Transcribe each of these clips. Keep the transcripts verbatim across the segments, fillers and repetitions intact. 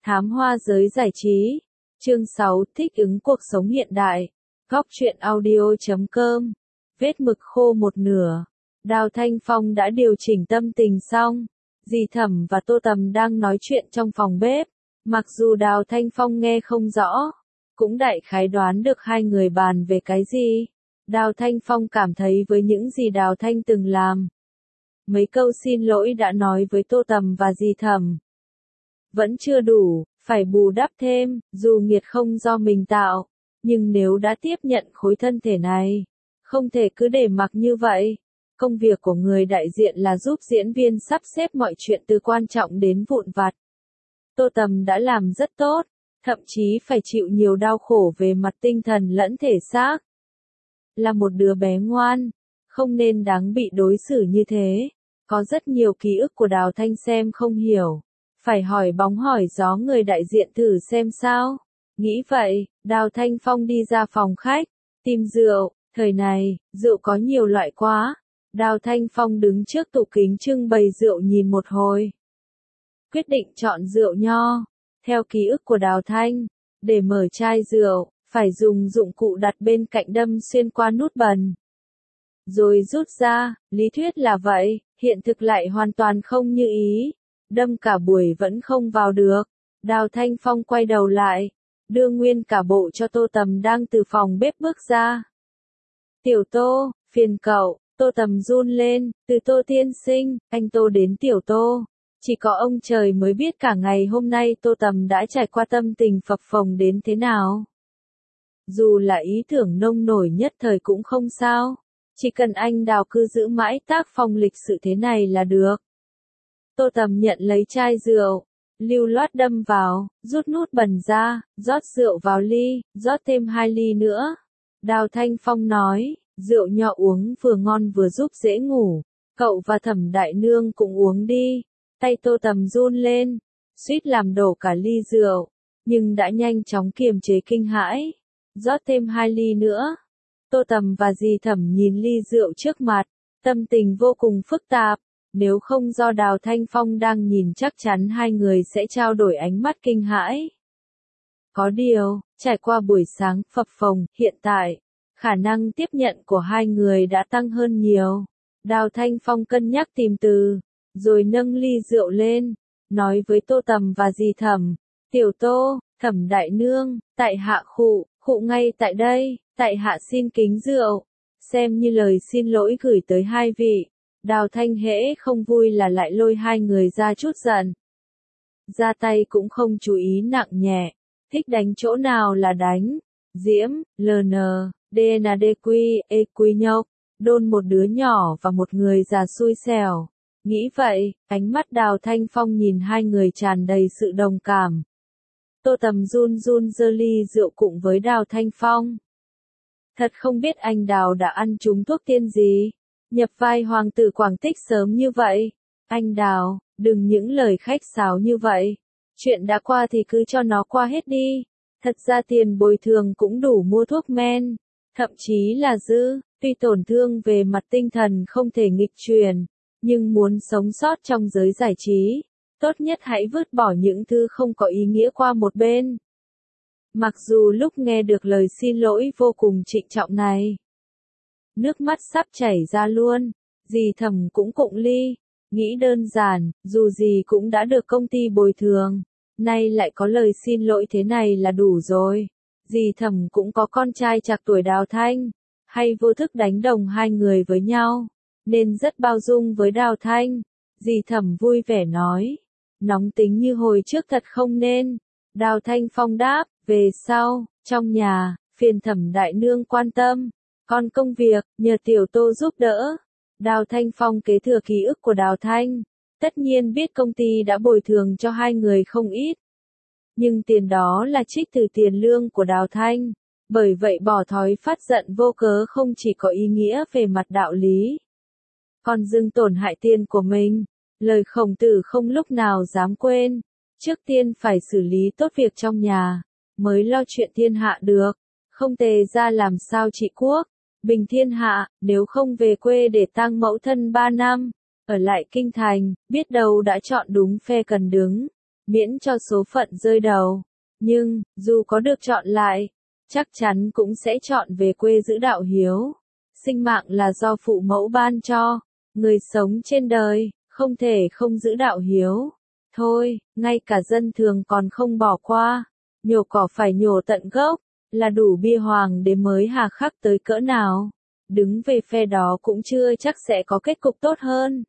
Thám hoa giới giải trí. Chương sáu, thích ứng cuộc sống hiện đại. Góc truyện audio chấm com. Vết mực khô một nửa. Đào Thanh Phong đã điều chỉnh tâm tình xong. Dì Thẩm và Tô Tầm đang nói chuyện trong phòng bếp. Mặc dù Đào Thanh Phong nghe không rõ, cũng đại khái đoán được hai người bàn về cái gì. Đào Thanh Phong cảm thấy với những gì Đào Thanh từng làm, mấy câu xin lỗi đã nói với Tô Tầm và dì Thẩm vẫn chưa đủ, phải bù đắp thêm, dù nghiệt không do mình tạo, nhưng nếu đã tiếp nhận khối thân thể này, không thể cứ để mặc như vậy. Công việc của người đại diện là giúp diễn viên sắp xếp mọi chuyện từ quan trọng đến vụn vặt. Tô Tầm đã làm rất tốt, thậm chí phải chịu nhiều đau khổ về mặt tinh thần lẫn thể xác. Là một đứa bé ngoan, không nên đáng bị đối xử như thế. Có rất nhiều ký ức của Đào Thanh xem không hiểu. Phải hỏi bóng hỏi gió người đại diện thử xem sao. Nghĩ vậy, Đào Thanh Phong đi ra phòng khách, tìm rượu. Thời này, rượu có nhiều loại quá. Đào Thanh Phong đứng trước tủ kính trưng bày rượu nhìn một hồi. Quyết định chọn rượu nho. Theo ký ức của Đào Thanh, để mở chai rượu, phải dùng dụng cụ đặt bên cạnh đâm xuyên qua nút bần, rồi rút ra. Lý thuyết là vậy, hiện thực lại hoàn toàn không như ý. Đâm cả buổi vẫn không vào được. Đào Thanh Phong quay đầu lại, đưa nguyên cả bộ cho Tô Tầm đang từ phòng bếp bước ra. Tiểu Tô, phiền cậu. Tô Tầm run lên, từ Tô tiên sinh, anh Tô đến Tiểu Tô. Chỉ có ông trời mới biết cả ngày hôm nay Tô Tầm đã trải qua tâm tình phập phồng đến thế nào. Dù là ý tưởng nông nổi nhất thời cũng không sao. Chỉ cần anh Đào cứ giữ mãi tác phong lịch sự thế này là được. Tô Tầm nhận lấy chai rượu, lưu loát đâm vào, rút nút bần ra, rót rượu vào ly, rót thêm hai ly nữa. Đào Thanh Phong nói, rượu nho uống vừa ngon vừa giúp dễ ngủ. Cậu và Thẩm đại nương cũng uống đi. Tay Tô Tầm run lên, suýt làm đổ cả ly rượu, nhưng đã nhanh chóng kiềm chế kinh hãi. Rót thêm hai ly nữa. Tô Tầm và dì Thẩm nhìn ly rượu trước mặt, tâm tình vô cùng phức tạp. Nếu không do Đào Thanh Phong đang nhìn chắc chắn hai người sẽ trao đổi ánh mắt kinh hãi. Có điều, trải qua buổi sáng phập phồng, hiện tại, khả năng tiếp nhận của hai người đã tăng hơn nhiều. Đào Thanh Phong cân nhắc tìm từ, rồi nâng ly rượu lên, nói với Tô Tầm và dì Thẩm, Tiểu Tô, Thẩm đại nương, tại hạ khụ, khụ ngay tại đây, tại hạ xin kính rượu, xem như lời xin lỗi gửi tới hai vị. Đào Thanh hễ không vui là lại lôi hai người ra chút giận. Ra tay cũng không chú ý nặng nhẹ, thích đánh chỗ nào là đánh. Diễm, lờ nờ, đê en đê quy, e quy nhóc, đôn một đứa nhỏ và một người già xui xẻo. Nghĩ vậy, ánh mắt Đào Thanh Phong nhìn hai người tràn đầy sự đồng cảm. Tô Tầm run run giơ ly rượu cùng với Đào Thanh Phong. Thật không biết anh Đào đã ăn trúng thuốc tiên gì, nhập vai hoàng tử Quảng Tích sớm như vậy. Anh Đào, đừng những lời khách sáo như vậy. Chuyện đã qua thì cứ cho nó qua hết đi. Thật ra tiền bồi thường cũng đủ mua thuốc men, thậm chí là dư. Tuy tổn thương về mặt tinh thần không thể nghịch chuyển, nhưng muốn sống sót trong giới giải trí, tốt nhất hãy vứt bỏ những thứ không có ý nghĩa qua một bên. Mặc dù lúc nghe được lời xin lỗi vô cùng trịnh trọng này, nước mắt sắp chảy ra luôn. Dì Thẩm cũng cụng ly, nghĩ đơn giản, dù gì cũng đã được công ty bồi thường, nay lại có lời xin lỗi thế này là đủ rồi. Dì Thẩm cũng có con trai trạc tuổi Đào Thanh, hay vô thức đánh đồng hai người với nhau, nên rất bao dung với Đào Thanh. Dì Thẩm vui vẻ nói, nóng tính như hồi trước thật không nên. Đào Thanh Phong đáp, về sau, trong nhà, phiền Thẩm đại nương quan tâm, còn công việc, nhờ Tiểu Tô giúp đỡ. Đào Thanh Phong kế thừa ký ức của Đào Thanh, tất nhiên biết công ty đã bồi thường cho hai người không ít. Nhưng tiền đó là trích từ tiền lương của Đào Thanh, bởi vậy bỏ thói phát giận vô cớ không chỉ có ý nghĩa về mặt đạo lý, còn dưng tổn hại tiền của mình. Lời Khổng Tử không lúc nào dám quên, trước tiên phải xử lý tốt việc trong nhà, mới lo chuyện thiên hạ được. Không tề ra làm sao trị quốc, bình thiên hạ, nếu không về quê để tang mẫu thân ba năm, ở lại kinh thành, biết đâu đã chọn đúng phe cần đứng. miễn cho số phận rơi đầu. Nhưng, dù có được chọn lại, chắc chắn cũng sẽ chọn về quê giữ đạo hiếu. Sinh mạng là do phụ mẫu ban cho, người sống trên đời, không thể không giữ đạo hiếu. Thôi, ngay cả dân thường còn không bỏ qua, nhổ cỏ phải nhổ tận gốc, là đủ bia hoàng đế mới hà khắc tới cỡ nào. Đứng về phe đó cũng chưa chắc sẽ có kết cục tốt hơn.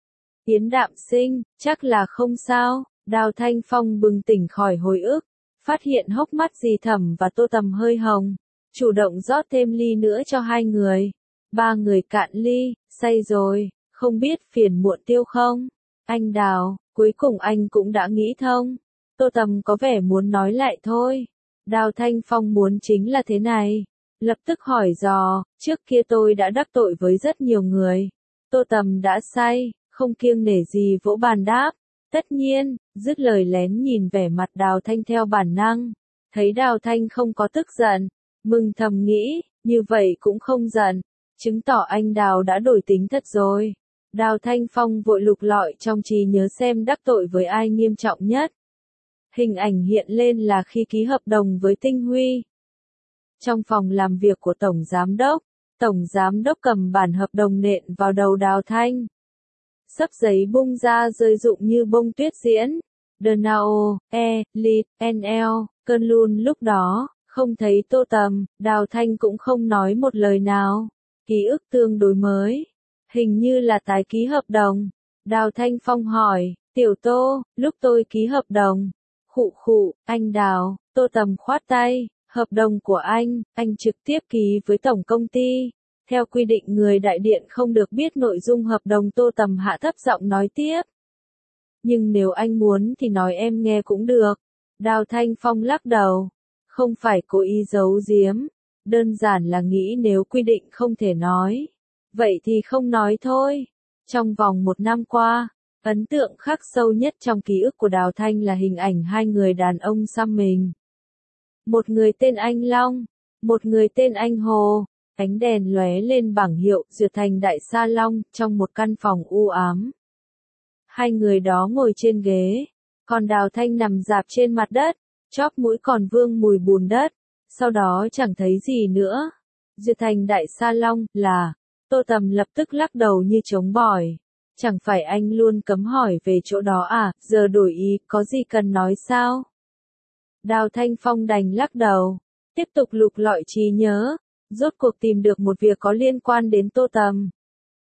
Yến Đạm Sinh, chắc là không sao. Đào Thanh Phong bừng tỉnh khỏi hồi ức, phát hiện hốc mắt Dì Thẩm và Tô Tầm hơi hồng, chủ động rót thêm ly nữa cho hai người. Ba người cạn ly, say rồi, không biết phiền muộn Tiêu không? Anh Đào, cuối cùng anh cũng đã nghĩ thông. Tô Tầm có vẻ muốn nói lại thôi. Đào Thanh Phong muốn chính là thế này. Lập tức hỏi dò, trước kia tôi đã đắc tội với rất nhiều người. Tô Tầm đã say, không kiêng nể gì vỗ bàn đáp. Tất nhiên, dứt lời lén nhìn vẻ mặt Đào Thanh theo bản năng. Thấy Đào Thanh không có tức giận, mừng thầm nghĩ, như vậy cũng không giận. Chứng tỏ anh Đào đã đổi tính thật rồi. Đào Thanh Phong vội lục lọi trong trí nhớ xem đắc tội với ai nghiêm trọng nhất. Hình ảnh hiện lên là khi ký hợp đồng với Tinh Huy. Trong phòng làm việc của Tổng Giám Đốc, Tổng Giám Đốc cầm bản hợp đồng nện vào đầu Đào Thanh. Sấp giấy bung ra rơi rụng như bông tuyết diễn. The Now, E, Lead, en lờ, cơn lun lúc đó, không thấy Tô Tầm, Đào Thanh cũng không nói một lời nào. Ký ức tương đối mới. Hình như là tái ký hợp đồng. Đào Thanh Phong hỏi, Tiểu Tô, lúc tôi ký hợp đồng. Khụ khụ, anh Đào, Tô Tầm khoát tay, hợp đồng của anh, anh trực tiếp ký với tổng công ty. Theo quy định người đại điện không được biết nội dung hợp đồng. Tô Tầm hạ thấp giọng nói tiếp. Nhưng nếu anh muốn thì nói em nghe cũng được. Đào Thanh Phong lắc đầu. Không phải cố ý giấu giếm. Đơn giản là nghĩ nếu quy định không thể nói. Vậy thì không nói thôi. Trong vòng một năm qua, ấn tượng khắc sâu nhất trong ký ức của Đào Thanh là hình ảnh hai người đàn ông xăm mình. Một người tên anh Long, một người tên anh Hồ. Ánh đèn lóe lên bảng hiệu duyệt thành đại sa long trong một căn phòng u ám. Hai người đó ngồi trên ghế, còn Đào Thanh nằm rạp trên mặt đất, chóp mũi còn vương mùi bùn đất, sau đó chẳng thấy gì nữa. Duyệt thành đại sa long là, Tô Tầm lập tức lắc đầu như trống bỏi. Chẳng phải anh luôn cấm hỏi về chỗ đó à, giờ đổi ý, có gì cần nói sao? Đào Thanh Phong đành lắc đầu, tiếp tục lục lọi trí nhớ. Rốt cuộc tìm được một việc có liên quan đến Tô Tầm.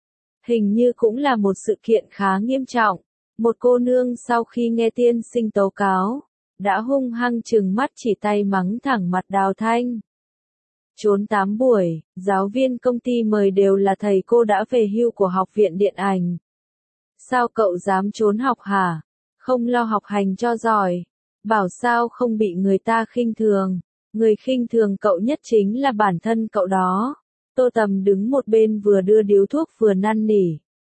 Hình như cũng là một sự kiện khá nghiêm trọng. Một cô nương sau khi nghe tiên sinh tố cáo, đã hung hăng trừng mắt chỉ tay mắng thẳng mặt Đào Thanh. Trốn tám buổi, giáo viên công ty mời đều là thầy cô đã về hưu của học viện điện ảnh. Sao cậu dám trốn học hả? Không lo học hành cho giỏi. Bảo sao không bị người ta khinh thường. Người khinh thường cậu nhất chính là bản thân cậu đó. Tô Tầm đứng một bên vừa đưa điếu thuốc vừa năn nỉ.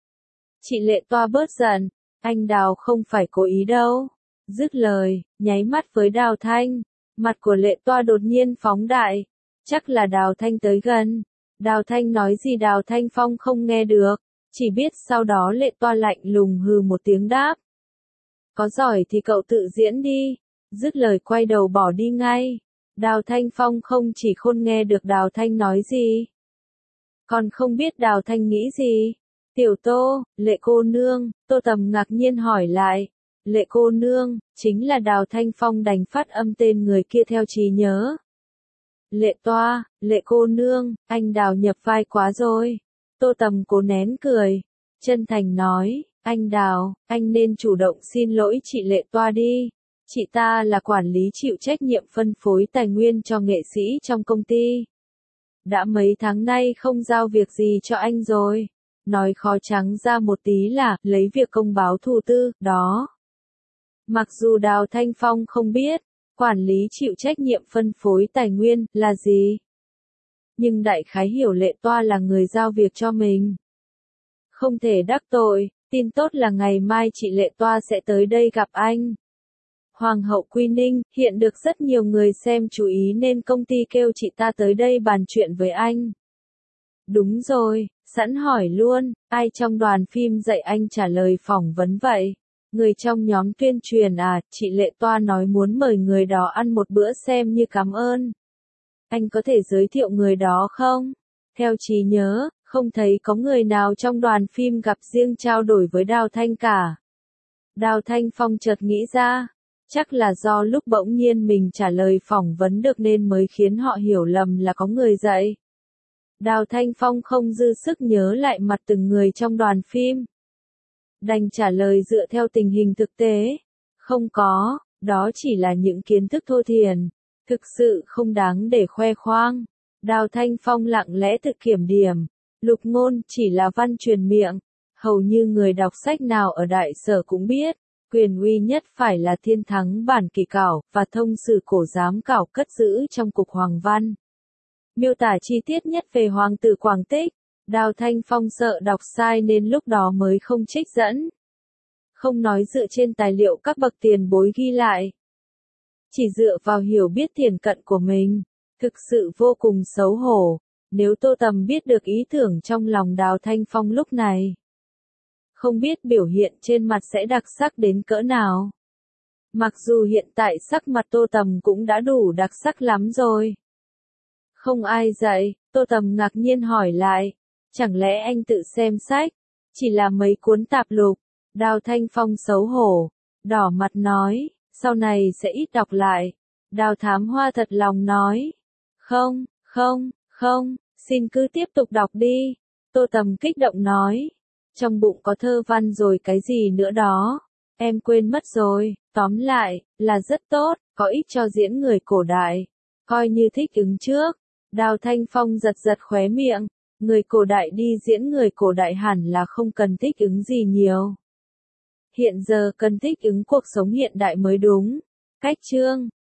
Chị Lệ Toa bớt giận, anh Đào không phải cố ý đâu. Dứt lời, nháy mắt với Đào Thanh. Mặt của Lệ Toa đột nhiên phóng đại. Chắc là Đào Thanh tới gần. Đào Thanh nói gì Đào Thanh Phong không nghe được. Chỉ biết sau đó Lệ Toa lạnh lùng hừ một tiếng đáp. Có giỏi thì cậu tự diễn đi. Dứt lời quay đầu bỏ đi ngay. Đào Thanh Phong không chỉ khôn nghe được Đào Thanh nói gì, còn không biết Đào Thanh nghĩ gì. Tiểu Tô, Lệ cô nương, Tô Tầm ngạc nhiên hỏi lại. Lệ cô nương, chính là Đào Thanh Phong đành phát âm tên người kia theo trí nhớ. Lệ Toa, Lệ cô nương, anh Đào nhập vai quá rồi. Tô Tầm cố nén cười, chân thành nói, anh Đào, anh nên chủ động xin lỗi chị Lệ Toa đi. Chị ta là quản lý chịu trách nhiệm phân phối tài nguyên cho nghệ sĩ trong công ty. Đã mấy tháng nay không giao việc gì cho anh rồi. Nói khó trắng ra một tí là lấy việc công báo thù tư, đó. Mặc dù Đào Thanh Phong không biết, quản lý chịu trách nhiệm phân phối tài nguyên là gì. Nhưng đại khái hiểu Lệ Toa là người giao việc cho mình. Không thể đắc tội, tin tốt là ngày mai chị Lệ Toa sẽ tới đây gặp anh. Hoàng hậu Quy Ninh, hiện được rất nhiều người xem chú ý nên công ty kêu chị ta tới đây bàn chuyện với anh. Đúng rồi, sẵn hỏi luôn, ai trong đoàn phim dạy anh trả lời phỏng vấn vậy? Người trong nhóm tuyên truyền à, chị Lệ Toa nói muốn mời người đó ăn một bữa xem như cảm ơn. Anh có thể giới thiệu người đó không? Theo trí nhớ, không thấy có người nào trong đoàn phim gặp riêng trao đổi với Đào Thanh cả. Đào Thanh Phong chợt nghĩ ra, chắc là do lúc bỗng nhiên mình trả lời phỏng vấn được nên mới khiến họ hiểu lầm là có người dạy. Đào Thanh Phong không dư sức nhớ lại mặt từng người trong đoàn phim. Đành trả lời dựa theo tình hình thực tế. Không có, đó chỉ là những kiến thức thô thiển, thực sự không đáng để khoe khoang. Đào Thanh Phong lặng lẽ tự kiểm điểm. Lục ngôn chỉ là văn truyền miệng. Hầu như người đọc sách nào ở đại sở cũng biết, quyền uy nhất phải là thiên thắng bản kỳ cảo, và thông sử cổ giám cảo cất giữ trong cục hoàng văn. Miêu tả chi tiết nhất về hoàng tử Quảng Tích, Đào Thanh Phong sợ đọc sai nên lúc đó mới không trích dẫn. Không nói dựa trên tài liệu các bậc tiền bối ghi lại. Chỉ dựa vào hiểu biết thiển cận của mình, thực sự vô cùng xấu hổ, nếu Tô Tầm biết được ý tưởng trong lòng Đào Thanh Phong lúc này. Không biết biểu hiện trên mặt sẽ đặc sắc đến cỡ nào. Mặc dù hiện tại sắc mặt Tô Tầm cũng đã đủ đặc sắc lắm rồi. Không ai dạy, Tô Tầm ngạc nhiên hỏi lại. Chẳng lẽ anh tự xem sách? Chỉ là mấy cuốn tạp lục. Đào Thanh Phong xấu hổ, đỏ mặt nói, sau này sẽ ít đọc lại. Đào Thám Hoa thật lòng nói. Không, không, không, xin cứ tiếp tục đọc đi. Tô Tầm kích động nói. Trong bụng có thơ văn rồi cái gì nữa đó. Em quên mất rồi, tóm lại, là rất tốt, có ích cho diễn người cổ đại. Coi như thích ứng trước. Đào Thanh Phong giật giật khóe miệng. Người cổ đại đi diễn người cổ đại hẳn là không cần thích ứng gì nhiều. Hiện giờ cần thích ứng cuộc sống hiện đại mới đúng. Cách chương